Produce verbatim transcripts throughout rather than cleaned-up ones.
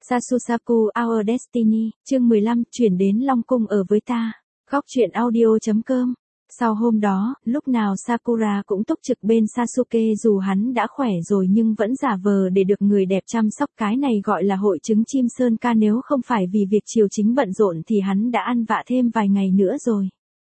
Sasusaku Our Destiny, chương mười lăm, chuyển đến Long Cung ở với ta. Góc truyện audio.com. Sau hôm đó, lúc nào Sakura cũng túc trực bên Sasuke dù hắn đã khỏe rồi nhưng vẫn giả vờ để được người đẹp chăm sóc, cái này gọi là hội chứng chim sơn ca, nếu không phải vì việc triều chính bận rộn thì hắn đã ăn vạ thêm vài ngày nữa rồi.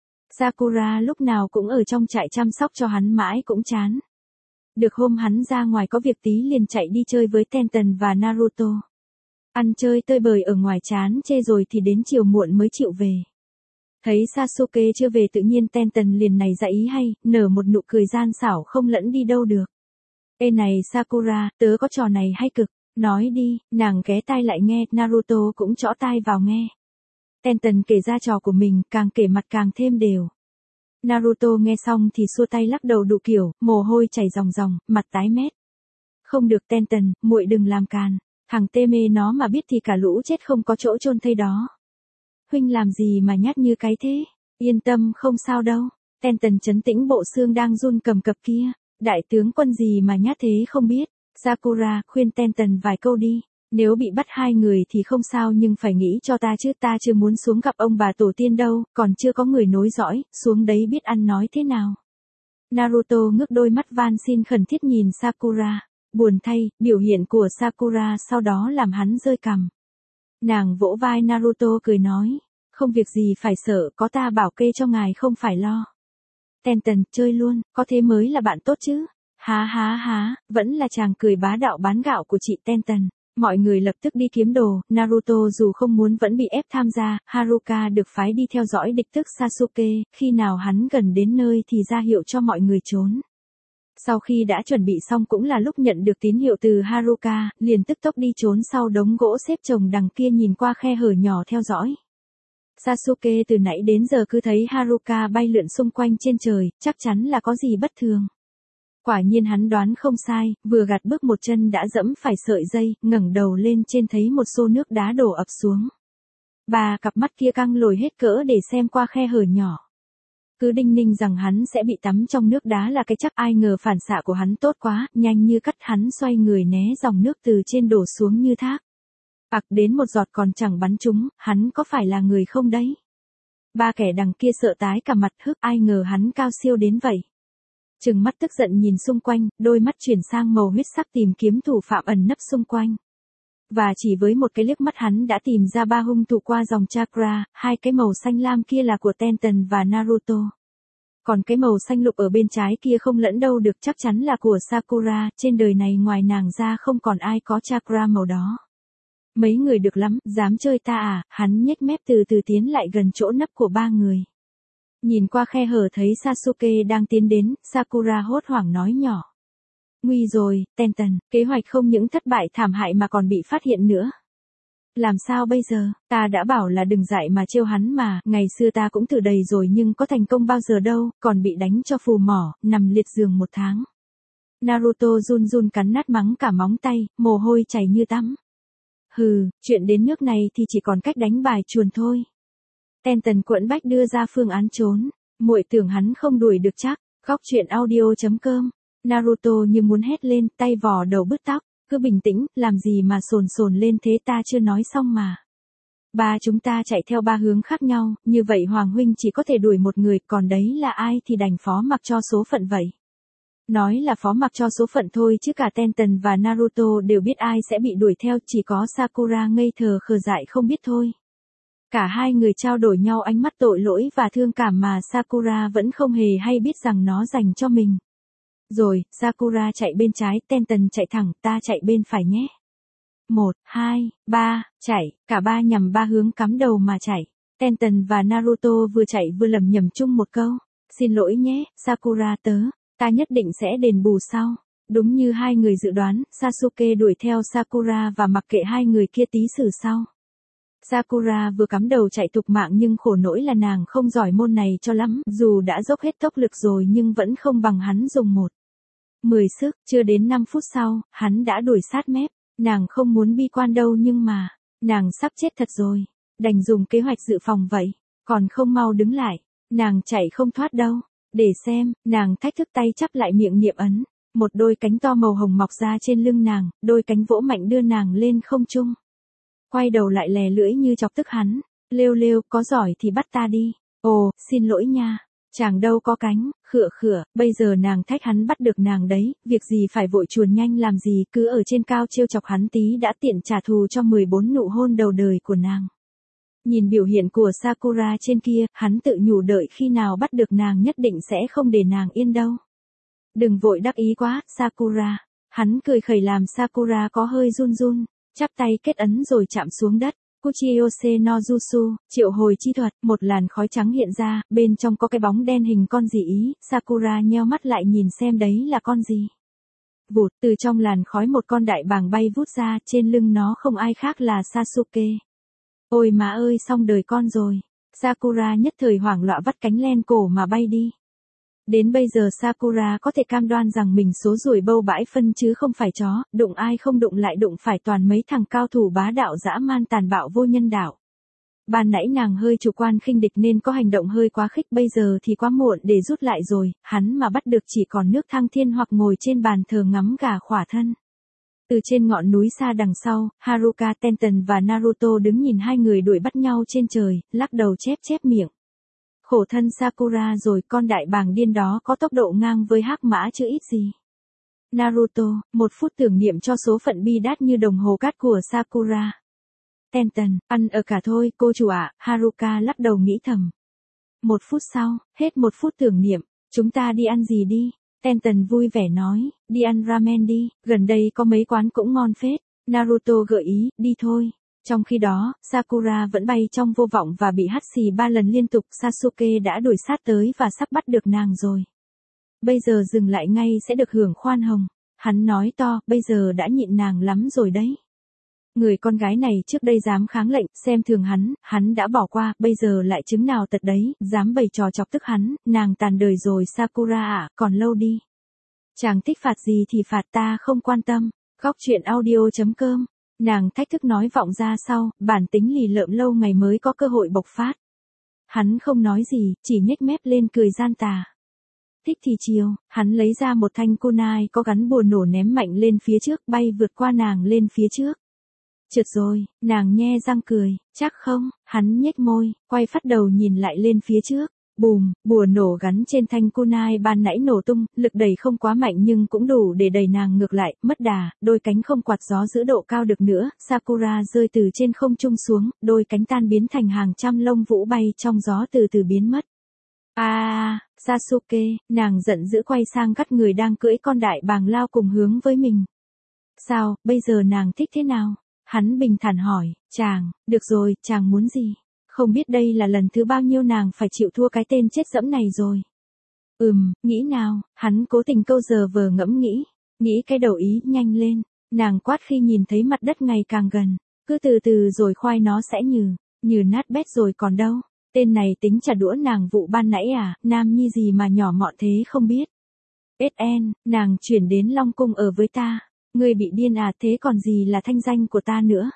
Sakura lúc nào cũng ở trong trại chăm sóc cho hắn mãi cũng chán. Được hôm hắn ra ngoài có việc tí liền chạy đi chơi với Tenten và Naruto. Ăn chơi tơi bời ở ngoài chán chê rồi thì đến chiều muộn mới chịu về. Thấy Sasuke chưa về tự nhiên Tenten liền này ra ý hay, nở một nụ cười gian xảo không lẫn đi đâu được. Ê này Sakura, tớ có trò này hay cực, nói đi, nàng ghé tai lại nghe, Naruto cũng chõ tai vào nghe. Tenten kể ra trò của mình, càng kể mặt càng thêm đều. Naruto nghe xong thì xua tay lắc đầu đủ kiểu, mồ hôi chảy ròng ròng, mặt tái mét. Không được Tenten, muội đừng làm càn. Thằng tê mê nó mà biết thì cả lũ chết không có chỗ chôn thây đó. Huynh làm gì mà nhát như cái thế? Yên tâm không sao đâu. Tenten trấn tĩnh bộ xương đang run cầm cập kia. Đại tướng quân gì mà nhát thế không biết. Sakura khuyên Tenten vài câu đi. Nếu bị bắt hai người thì không sao nhưng phải nghĩ cho ta chứ, ta chưa muốn xuống gặp ông bà tổ tiên đâu, còn chưa có người nối dõi, xuống đấy biết ăn nói thế nào. Naruto ngước đôi mắt van xin khẩn thiết nhìn Sakura. Buồn thay, biểu hiện của Sakura sau đó làm hắn rơi cằm. Nàng vỗ vai Naruto cười nói, không việc gì phải sợ, có ta bảo kê cho ngài không phải lo. Tenten, chơi luôn, có thế mới là bạn tốt chứ. Há há há, vẫn là chàng cười bá đạo bán gạo của chị Tenten. Mọi người lập tức đi kiếm đồ, Naruto dù không muốn vẫn bị ép tham gia, Haruka được phái đi theo dõi địch tức Sasuke, khi nào hắn gần đến nơi thì ra hiệu cho mọi người trốn. Sau khi đã chuẩn bị xong cũng là lúc nhận được tín hiệu từ Haruka, liền tức tốc đi trốn sau đống gỗ xếp chồng đằng kia nhìn qua khe hở nhỏ theo dõi. Sasuke từ nãy đến giờ cứ thấy Haruka bay lượn xung quanh trên trời, chắc chắn là có gì bất thường. Quả nhiên hắn đoán không sai, vừa gạt bước một chân đã dẫm phải sợi dây, ngẩng đầu lên trên thấy một xô nước đá đổ ập xuống. Ba cặp mắt kia căng lồi hết cỡ để xem qua khe hở nhỏ. Cứ đinh ninh rằng hắn sẽ bị tắm trong nước đá là cái chắc, ai ngờ phản xạ của hắn tốt quá, nhanh như cắt hắn xoay người né dòng nước từ trên đổ xuống như thác. Ặc đến một giọt còn chẳng bắn trúng, hắn có phải là người không đấy? Ba kẻ đằng kia sợ tái cả mặt, hức, ai ngờ hắn cao siêu đến vậy. Trừng mắt tức giận nhìn xung quanh, đôi mắt chuyển sang màu huyết sắc tìm kiếm thủ phạm ẩn nấp xung quanh. Và chỉ với một cái liếc mắt hắn đã tìm ra ba hung thủ qua dòng chakra, hai cái màu xanh lam kia là của Tenten và Naruto. Còn cái màu xanh lục ở bên trái kia không lẫn đâu được, chắc chắn là của Sakura, trên đời này ngoài nàng ra không còn ai có chakra màu đó. Mấy người được lắm, dám chơi ta à, hắn nhếch mép từ từ tiến lại gần chỗ nấp của ba người. Nhìn qua khe hở thấy Sasuke đang tiến đến, Sakura hốt hoảng nói nhỏ. Nguy rồi, Tenten, kế hoạch không những thất bại thảm hại mà còn bị phát hiện nữa. Làm sao bây giờ, ta đã bảo là đừng dại mà trêu hắn mà, ngày xưa ta cũng thử đầy rồi nhưng có thành công bao giờ đâu, còn bị đánh cho phù mỏ, nằm liệt giường một tháng. Naruto run run cắn nát mắng cả móng tay, mồ hôi chảy như tắm. Hừ, chuyện đến nước này thì chỉ còn cách đánh bài chuồn thôi. Tenten quẫn bách đưa ra phương án trốn, muội tưởng hắn không đuổi được chắc. Góc truyện audio.com. Naruto như muốn hét lên, tay vò đầu bứt tóc, cứ bình tĩnh, làm gì mà sồn sồn lên thế, ta chưa nói xong mà. Ba chúng ta chạy theo ba hướng khác nhau, như vậy Hoàng huynh chỉ có thể đuổi một người, còn đấy là ai thì đành phó mặc cho số phận vậy. Nói là phó mặc cho số phận thôi chứ cả Tenten và Naruto đều biết ai sẽ bị đuổi theo, chỉ có Sakura ngây thờ khờ dại không biết thôi. Cả hai người trao đổi nhau ánh mắt tội lỗi và thương cảm mà Sakura vẫn không hề hay biết rằng nó dành cho mình. Rồi, Sakura chạy bên trái, Tenten chạy thẳng, ta chạy bên phải nhé. Một, hai, ba, chạy, cả ba nhằm ba hướng cắm đầu mà chạy. Tenten và Naruto vừa chạy vừa lẩm nhẩm chung một câu. Xin lỗi nhé, Sakura tớ, ta nhất định sẽ đền bù sau. Đúng như hai người dự đoán, Sasuke đuổi theo Sakura và mặc kệ hai người kia tí xử sau. Sakura vừa cắm đầu chạy thục mạng nhưng khổ nỗi là nàng không giỏi môn này cho lắm, dù đã dốc hết tốc lực rồi nhưng vẫn không bằng hắn dùng một. Mười sức, chưa đến năm phút sau, hắn đã đuổi sát mép, nàng không muốn bi quan đâu nhưng mà, nàng sắp chết thật rồi, đành dùng kế hoạch dự phòng vậy, còn không mau đứng lại, nàng chạy không thoát đâu, để xem, nàng thách thức tay chắp lại miệng niệm ấn, một đôi cánh to màu hồng mọc ra trên lưng nàng, đôi cánh vỗ mạnh đưa nàng lên không trung. quay đầu lại lè lưỡi như chọc tức hắn. Lêu lêu, có giỏi thì bắt ta đi. Ồ, xin lỗi nha. Chàng đâu có cánh, khựa khựa, bây giờ nàng thách hắn bắt được nàng đấy, việc gì phải vội chuồn nhanh làm gì, cứ ở trên cao trêu chọc hắn tí đã tiện trả thù cho mười bốn nụ hôn đầu đời của nàng. Nhìn biểu hiện của Sakura trên kia, hắn tự nhủ đợi khi nào bắt được nàng nhất định sẽ không để nàng yên đâu. Đừng vội đắc ý quá, Sakura. Hắn cười khẩy làm Sakura có hơi run run, chắp tay kết ấn rồi chạm xuống đất. Kuchiyose no Jutsu, triệu hồi chi thuật, một làn khói trắng hiện ra, bên trong có cái bóng đen hình con gì ý, Sakura nheo mắt lại nhìn xem đấy là con gì. Vụt, từ trong làn khói một con đại bàng bay vút ra, trên lưng nó không ai khác là Sasuke. Ôi má ơi, xong đời con rồi. Sakura nhất thời hoảng loạn vắt cánh len cổ mà bay đi. Đến bây giờ Sakura có thể cam đoan rằng mình số ruồi bâu bãi phân chứ không phải chó, đụng ai không đụng lại đụng phải toàn mấy thằng cao thủ bá đạo dã man tàn bạo vô nhân đạo. Ban nãy nàng hơi chủ quan khinh địch nên có hành động hơi quá khích, bây giờ thì quá muộn để rút lại rồi, hắn mà bắt được chỉ còn nước thăng thiên hoặc ngồi trên bàn thờ ngắm gà khỏa thân. Từ trên ngọn núi xa đằng sau, Haruka Tenten và Naruto đứng nhìn hai người đuổi bắt nhau trên trời, lắc đầu chép chép miệng. Khổ thân Sakura rồi, con đại bàng điên đó có tốc độ ngang với hắc mã chứ ít gì. Naruto, một phút tưởng niệm cho số phận bi đát như đồng hồ cát của Sakura. Tenten, ăn ở cả thôi cô chủ ạ, Haruka lắc đầu nghĩ thầm. Một phút sau, hết một phút tưởng niệm, chúng ta đi ăn gì đi? Tenten vui vẻ nói, đi ăn ramen đi, gần đây có mấy quán cũng ngon phết. Naruto gợi ý, đi thôi. Trong khi đó, Sakura vẫn bay trong vô vọng và bị hắt xì ba lần liên tục, Sasuke đã đuổi sát tới và sắp bắt được nàng rồi. Bây giờ dừng lại ngay sẽ được hưởng khoan hồng. Hắn nói to, bây giờ đã nhịn nàng lắm rồi đấy. Người con gái này trước đây dám kháng lệnh, xem thường hắn, hắn đã bỏ qua, bây giờ lại chứng nào tật đấy, dám bày trò chọc tức hắn, nàng tàn đời rồi Sakura ạ, còn lâu đi. Chàng thích phạt gì thì phạt, ta không quan tâm. Góc truyện audio chấm com. Nàng thách thức nói vọng ra sau, bản tính lì lợm lâu ngày mới có cơ hội bộc phát. Hắn không nói gì, chỉ nhếch mép lên cười gian tà. Thích thì chiều, hắn lấy ra một thanh kunai có gắn bùa nổ ném mạnh lên phía trước, bay vượt qua nàng lên phía trước. Trượt rồi, nàng nhe răng cười, chắc không, hắn nhếch môi, quay phát đầu nhìn lại lên phía trước. Bùm, bùa nổ gắn trên thanh kunai ban nãy nổ tung, lực đẩy không quá mạnh nhưng cũng đủ để đẩy nàng ngược lại, mất đà, đôi cánh không quạt gió giữ độ cao được nữa, Sakura rơi từ trên không trung xuống, đôi cánh tan biến thành hàng trăm lông vũ bay trong gió từ từ biến mất. À, Sasuke, nàng giận dữ quay sang gắt người đang cưỡi con đại bàng lao cùng hướng với mình. Sao, bây giờ nàng thích thế nào? Hắn bình thản hỏi, chàng, được rồi, chàng muốn gì? Không biết đây là lần thứ bao nhiêu nàng phải chịu thua cái tên chết dẫm này rồi. Ừm, nghĩ nào, hắn cố tình câu giờ vờ ngẫm nghĩ, nghĩ cái đầu ý, nhanh lên, nàng quát khi nhìn thấy mặt đất ngày càng gần, cứ từ từ rồi khoai nó sẽ nhừ, nhừ nát bét rồi còn đâu, tên này tính trả đũa nàng vụ ban nãy à, nam nhi gì mà nhỏ mọn thế không biết. ét en, nàng chuyển đến Long Cung ở với ta, ngươi bị điên à, thế còn gì là thanh danh của ta nữa.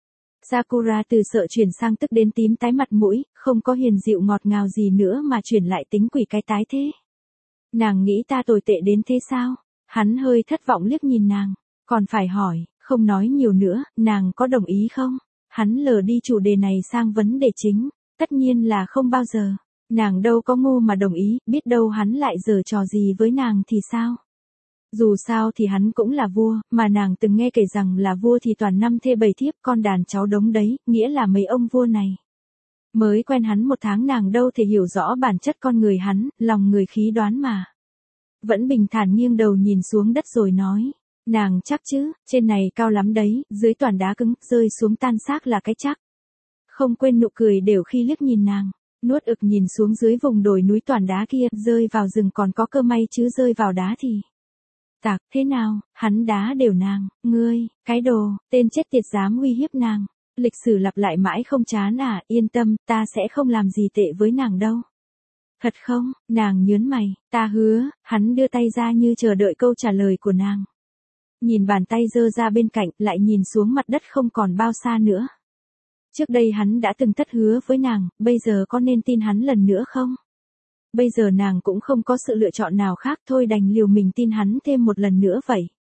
Sakura từ sợ chuyển sang tức đến tím tái mặt mũi, không có hiền dịu ngọt ngào gì nữa mà chuyển lại tính quỷ cái tái thế. Nàng nghĩ ta tồi tệ đến thế sao? Hắn hơi thất vọng liếc nhìn nàng, còn phải hỏi, không nói nhiều nữa, nàng có đồng ý không? Hắn lờ đi chủ đề này sang vấn đề chính, tất nhiên là không bao giờ. Nàng đâu có ngu mà đồng ý, biết đâu hắn lại giở trò gì với nàng thì sao? Dù sao thì hắn cũng là vua, mà nàng từng nghe kể rằng là vua thì toàn năm thê bảy thiếp con đàn cháu đống đấy, nghĩa là mấy ông vua này. Mới quen hắn một tháng nàng đâu thể hiểu rõ bản chất con người hắn, lòng người khí đoán mà. Vẫn bình thản nghiêng đầu nhìn xuống đất rồi nói, nàng chắc chứ, trên này cao lắm đấy, dưới toàn đá cứng, rơi xuống tan xác là cái chắc. Không quên nụ cười đều khi liếc nhìn nàng, nuốt ực nhìn xuống dưới vùng đồi núi toàn đá kia, rơi vào rừng còn có cơ may chứ rơi vào đá thì... Tạc, thế nào, hắn đá đều nàng, ngươi, cái đồ, tên chết tiệt dám uy hiếp nàng. Lịch sử lặp lại mãi không chán à, yên tâm, ta sẽ không làm gì tệ với nàng đâu. Thật không, nàng nhớn mày, ta hứa, hắn đưa tay ra như chờ đợi câu trả lời của nàng. Nhìn bàn tay giơ ra bên cạnh, lại nhìn xuống mặt đất không còn bao xa nữa. Trước đây hắn đã từng thất hứa với nàng, bây giờ có nên tin hắn lần nữa không? Bây giờ nàng cũng không có sự lựa chọn nào khác thôi đành liều mình tin hắn thêm một lần nữa vậy.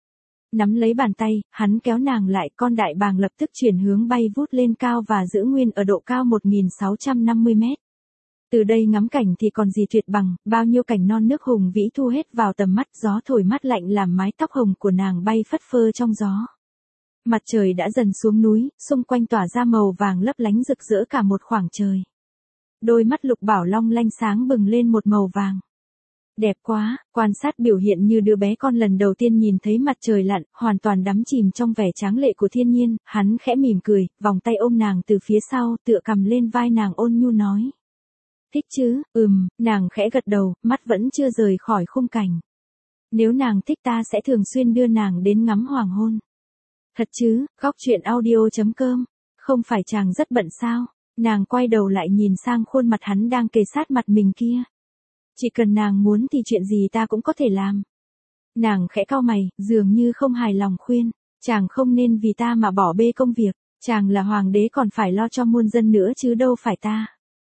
Nắm lấy bàn tay, hắn kéo nàng lại, con đại bàng lập tức chuyển hướng bay vút lên cao và giữ nguyên ở độ cao một nghìn sáu trăm năm mươi mét. Từ đây ngắm cảnh thì còn gì tuyệt bằng, bao nhiêu cảnh non nước hùng vĩ thu hết vào tầm mắt, gió thổi mát lạnh làm mái tóc hồng của nàng bay phất phơ trong gió. Mặt trời đã dần xuống núi, xung quanh tỏa ra màu vàng lấp lánh rực rỡ cả một khoảng trời. Đôi mắt Lục Bảo long lanh sáng bừng lên một màu vàng. Đẹp quá, quan sát biểu hiện như đứa bé con lần đầu tiên nhìn thấy mặt trời lặn, hoàn toàn đắm chìm trong vẻ tráng lệ của thiên nhiên, hắn khẽ mỉm cười, vòng tay ôm nàng từ phía sau, tựa cầm lên vai nàng ôn nhu nói. Thích chứ, ừm, nàng khẽ gật đầu, mắt vẫn chưa rời khỏi khung cảnh. Nếu nàng thích ta sẽ thường xuyên đưa nàng đến ngắm hoàng hôn. Thật chứ, góc truyện audio chấm com, không phải chàng rất bận sao? Nàng quay đầu lại nhìn sang khuôn mặt hắn đang kề sát mặt mình kia. Chỉ cần nàng muốn thì chuyện gì ta cũng có thể làm. Nàng khẽ cau mày, dường như không hài lòng khuyên, chàng không nên vì ta mà bỏ bê công việc, chàng là hoàng đế còn phải lo cho muôn dân nữa chứ đâu phải ta.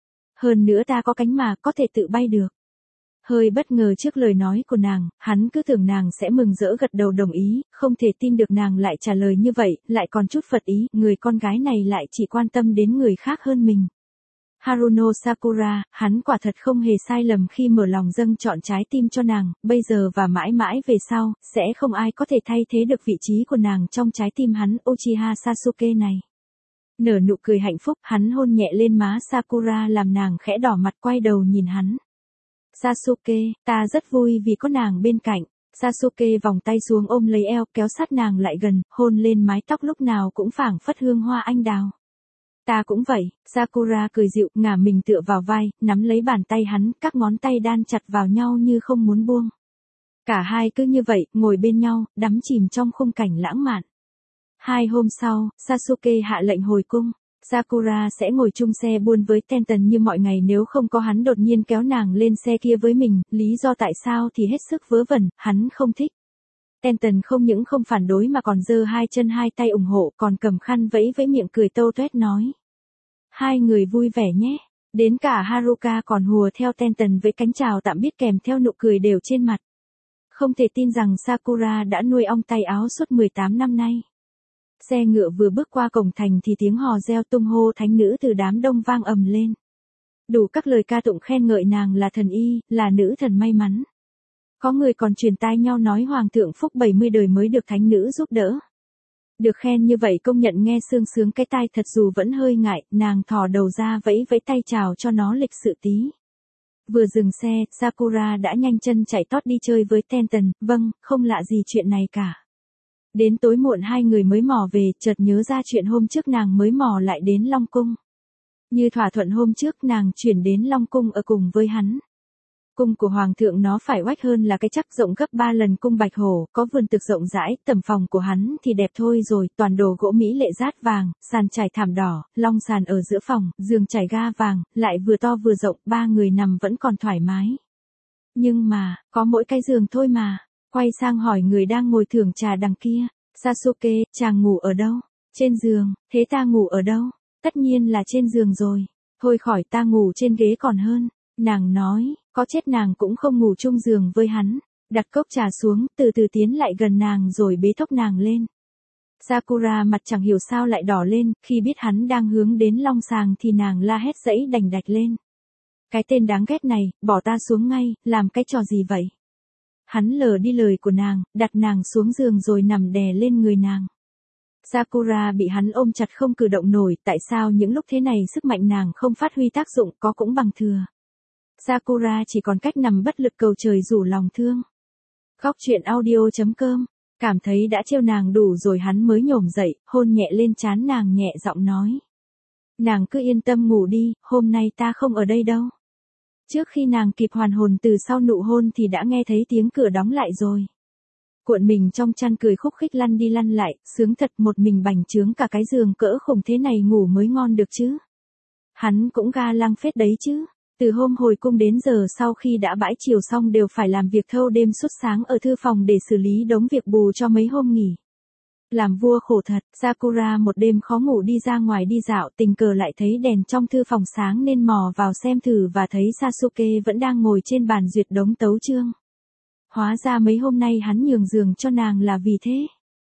Hơn nữa ta có cánh mà, có thể tự bay được. Hơi bất ngờ trước lời nói của nàng, hắn cứ tưởng nàng sẽ mừng rỡ gật đầu đồng ý, không thể tin được nàng lại trả lời như vậy, lại còn chút phật ý, người con gái này lại chỉ quan tâm đến người khác hơn mình. Haruno Sakura, hắn quả thật không hề sai lầm khi mở lòng dâng chọn trái tim cho nàng, bây giờ và mãi mãi về sau, sẽ không ai có thể thay thế được vị trí của nàng trong trái tim hắn, Uchiha Sasuke này. Nở nụ cười hạnh phúc, hắn hôn nhẹ lên má Sakura làm nàng khẽ đỏ mặt quay đầu nhìn hắn. Sasuke, ta rất vui vì có nàng bên cạnh. Sasuke vòng tay xuống ôm lấy eo, kéo sát nàng lại gần, hôn lên mái tóc lúc nào cũng phảng phất hương hoa anh đào. Ta cũng vậy, Sakura cười dịu, ngả mình tựa vào vai, nắm lấy bàn tay hắn, các ngón tay đan chặt vào nhau như không muốn buông. Cả hai cứ như vậy, ngồi bên nhau, đắm chìm trong khung cảnh lãng mạn. Hai hôm sau, Sasuke hạ lệnh hồi cung. Sakura sẽ ngồi chung xe buôn với Tenten như mọi ngày nếu không có hắn đột nhiên kéo nàng lên xe kia với mình, lý do tại sao thì hết sức vớ vẩn, hắn không thích. Tenten không những không phản đối mà còn giơ hai chân hai tay ủng hộ, còn cầm khăn vẫy vẫy miệng cười tâu tuét nói. Hai người vui vẻ nhé. Đến cả Haruka còn hùa theo Tenten với cánh chào tạm biệt kèm theo nụ cười đều trên mặt. Không thể tin rằng Sakura đã nuôi ong tay áo suốt mười tám năm nay. Xe ngựa vừa bước qua cổng thành thì tiếng hò reo tung hô thánh nữ từ đám đông vang ầm lên. Đủ các lời ca tụng khen ngợi nàng là thần y, là nữ thần may mắn. Có người còn truyền tai nhau nói hoàng thượng phúc bảy mươi đời mới được thánh nữ giúp đỡ. Được khen như vậy công nhận nghe sương sướng cái tai thật dù vẫn hơi ngại, nàng thò đầu ra vẫy vẫy tay chào cho nó lịch sự tí. Vừa dừng xe, Sakura đã nhanh chân chạy tót đi chơi với Tenten, vâng, không lạ gì chuyện này cả. Đến tối muộn hai người mới mò về, chợt nhớ ra chuyện hôm trước nàng mới mò lại đến Long Cung. Như thỏa thuận hôm trước nàng chuyển đến Long Cung ở cùng với hắn. Cung của Hoàng thượng nó phải oách hơn là cái chắc rộng gấp ba lần cung Bạch Hổ, có vườn thực rộng rãi, tầm phòng của hắn thì đẹp thôi rồi, toàn đồ gỗ mỹ lệ rát vàng, sàn trải thảm đỏ, long sàn ở giữa phòng, giường trải ga vàng, lại vừa to vừa rộng, ba người nằm vẫn còn thoải mái. Nhưng mà, có mỗi cái giường thôi mà. Quay sang hỏi người đang ngồi thưởng trà đằng kia, Sasuke, chàng ngủ ở đâu? Trên giường, thế ta ngủ ở đâu? Tất nhiên là trên giường rồi. Thôi khỏi ta ngủ trên ghế còn hơn. Nàng nói, có chết nàng cũng không ngủ chung giường với hắn. Đặt cốc trà xuống, từ từ tiến lại gần nàng rồi bế thốc nàng lên. Sakura mặt chẳng hiểu sao lại đỏ lên, khi biết hắn đang hướng đến long sàng thì nàng la hét dẫy đành đạch lên. Cái tên đáng ghét này, bỏ ta xuống ngay, làm cái trò gì vậy? Hắn lờ đi lời của nàng, đặt nàng xuống giường rồi nằm đè lên người nàng. Sakura bị hắn ôm chặt không cử động nổi, tại sao những lúc thế này sức mạnh nàng không phát huy tác dụng, có cũng bằng thừa. Sakura chỉ còn cách nằm bất lực cầu trời rủ lòng thương. Góc truyện audio chấm com, cảm thấy đã trêu nàng đủ rồi hắn mới nhổm dậy, hôn nhẹ lên trán nàng nhẹ giọng nói. Nàng cứ yên tâm ngủ đi, hôm nay ta không ở đây đâu. Trước khi nàng kịp hoàn hồn từ sau nụ hôn thì đã nghe thấy tiếng cửa đóng lại rồi. Cuộn mình trong chăn cười khúc khích lăn đi lăn lại, sướng thật một mình bành trướng cả cái giường cỡ khủng thế này ngủ mới ngon được chứ. Hắn cũng ga lăng phết đấy chứ. Từ hôm hồi cung đến giờ sau khi đã bãi chiều xong đều phải làm việc thâu đêm suốt sáng ở thư phòng để xử lý đống việc bù cho mấy hôm nghỉ. Làm vua khổ thật, Sakura một đêm khó ngủ đi ra ngoài đi dạo, tình cờ lại thấy đèn trong thư phòng sáng nên mò vào xem thử và thấy Sasuke vẫn đang ngồi trên bàn duyệt đống tấu chương. Hóa ra mấy hôm nay hắn nhường giường cho nàng là vì thế.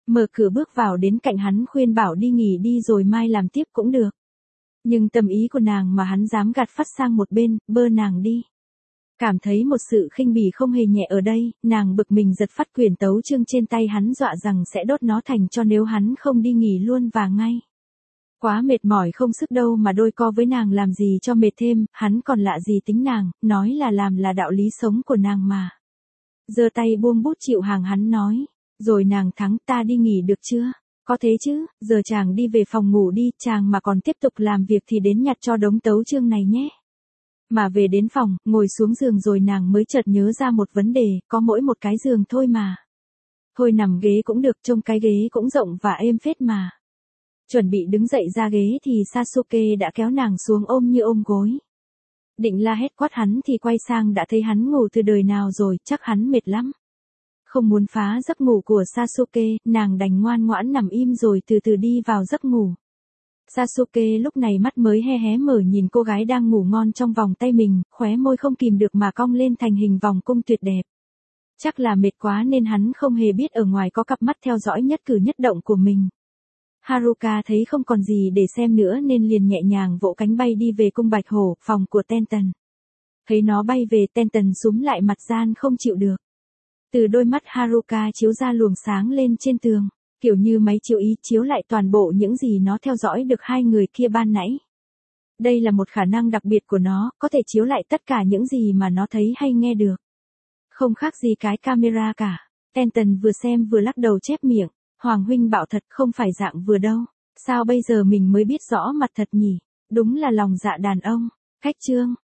Mở cửa bước vào đến cạnh hắn khuyên bảo đi nghỉ đi rồi mai làm tiếp cũng được. Nhưng tâm ý của nàng mà hắn dám gạt phắt sang một bên, bơ nàng đi. Cảm thấy một sự khinh bỉ không hề nhẹ ở đây, nàng bực mình giật phát quyển tấu chương trên tay hắn dọa rằng sẽ đốt nó thành cho nếu hắn không đi nghỉ luôn và ngay. Quá mệt mỏi không sức đâu mà đôi co với nàng làm gì cho mệt thêm, hắn còn lạ gì tính nàng, nói là làm là đạo lý sống của nàng mà. Giơ tay buông bút chịu hàng hắn nói, rồi nàng thắng ta đi nghỉ được chưa? Có thế chứ, giờ chàng đi về phòng ngủ đi, chàng mà còn tiếp tục làm việc thì đến nhặt cho đống tấu chương này nhé. Mà về đến phòng, ngồi xuống giường rồi nàng mới chợt nhớ ra một vấn đề, có mỗi một cái giường thôi mà. Thôi nằm ghế cũng được, trông cái ghế cũng rộng và êm phết mà. Chuẩn bị đứng dậy ra ghế thì Sasuke đã kéo nàng xuống ôm như ôm gối. Định la hét quát hắn thì quay sang đã thấy hắn ngủ từ đời nào rồi, chắc hắn mệt lắm. Không muốn phá giấc ngủ của Sasuke, nàng đành ngoan ngoãn nằm im rồi từ từ đi vào giấc ngủ. Sasuke lúc này mắt mới hé hé mở nhìn cô gái đang ngủ ngon trong vòng tay mình, khóe môi không kìm được mà cong lên thành hình vòng cung tuyệt đẹp. Chắc là mệt quá nên hắn không hề biết ở ngoài có cặp mắt theo dõi nhất cử nhất động của mình. Haruka thấy không còn gì để xem nữa nên liền nhẹ nhàng vỗ cánh bay đi về cung Bạch Hổ, phòng của Tenten. Thấy nó bay về, Tenten súm lại mặt gian không chịu được. Từ đôi mắt Haruka chiếu ra luồng sáng lên trên tường, kiểu như máy chiếu ý chiếu lại toàn bộ những gì nó theo dõi được hai người kia ban nãy. Đây là một khả năng đặc biệt của nó, có thể chiếu lại tất cả những gì mà nó thấy hay nghe được. Không khác gì cái camera cả. Tenten vừa xem vừa lắc đầu chép miệng, Hoàng huynh bảo thật không phải dạng vừa đâu, sao bây giờ mình mới biết rõ mặt thật nhỉ, đúng là lòng dạ đàn ông. Khách chương.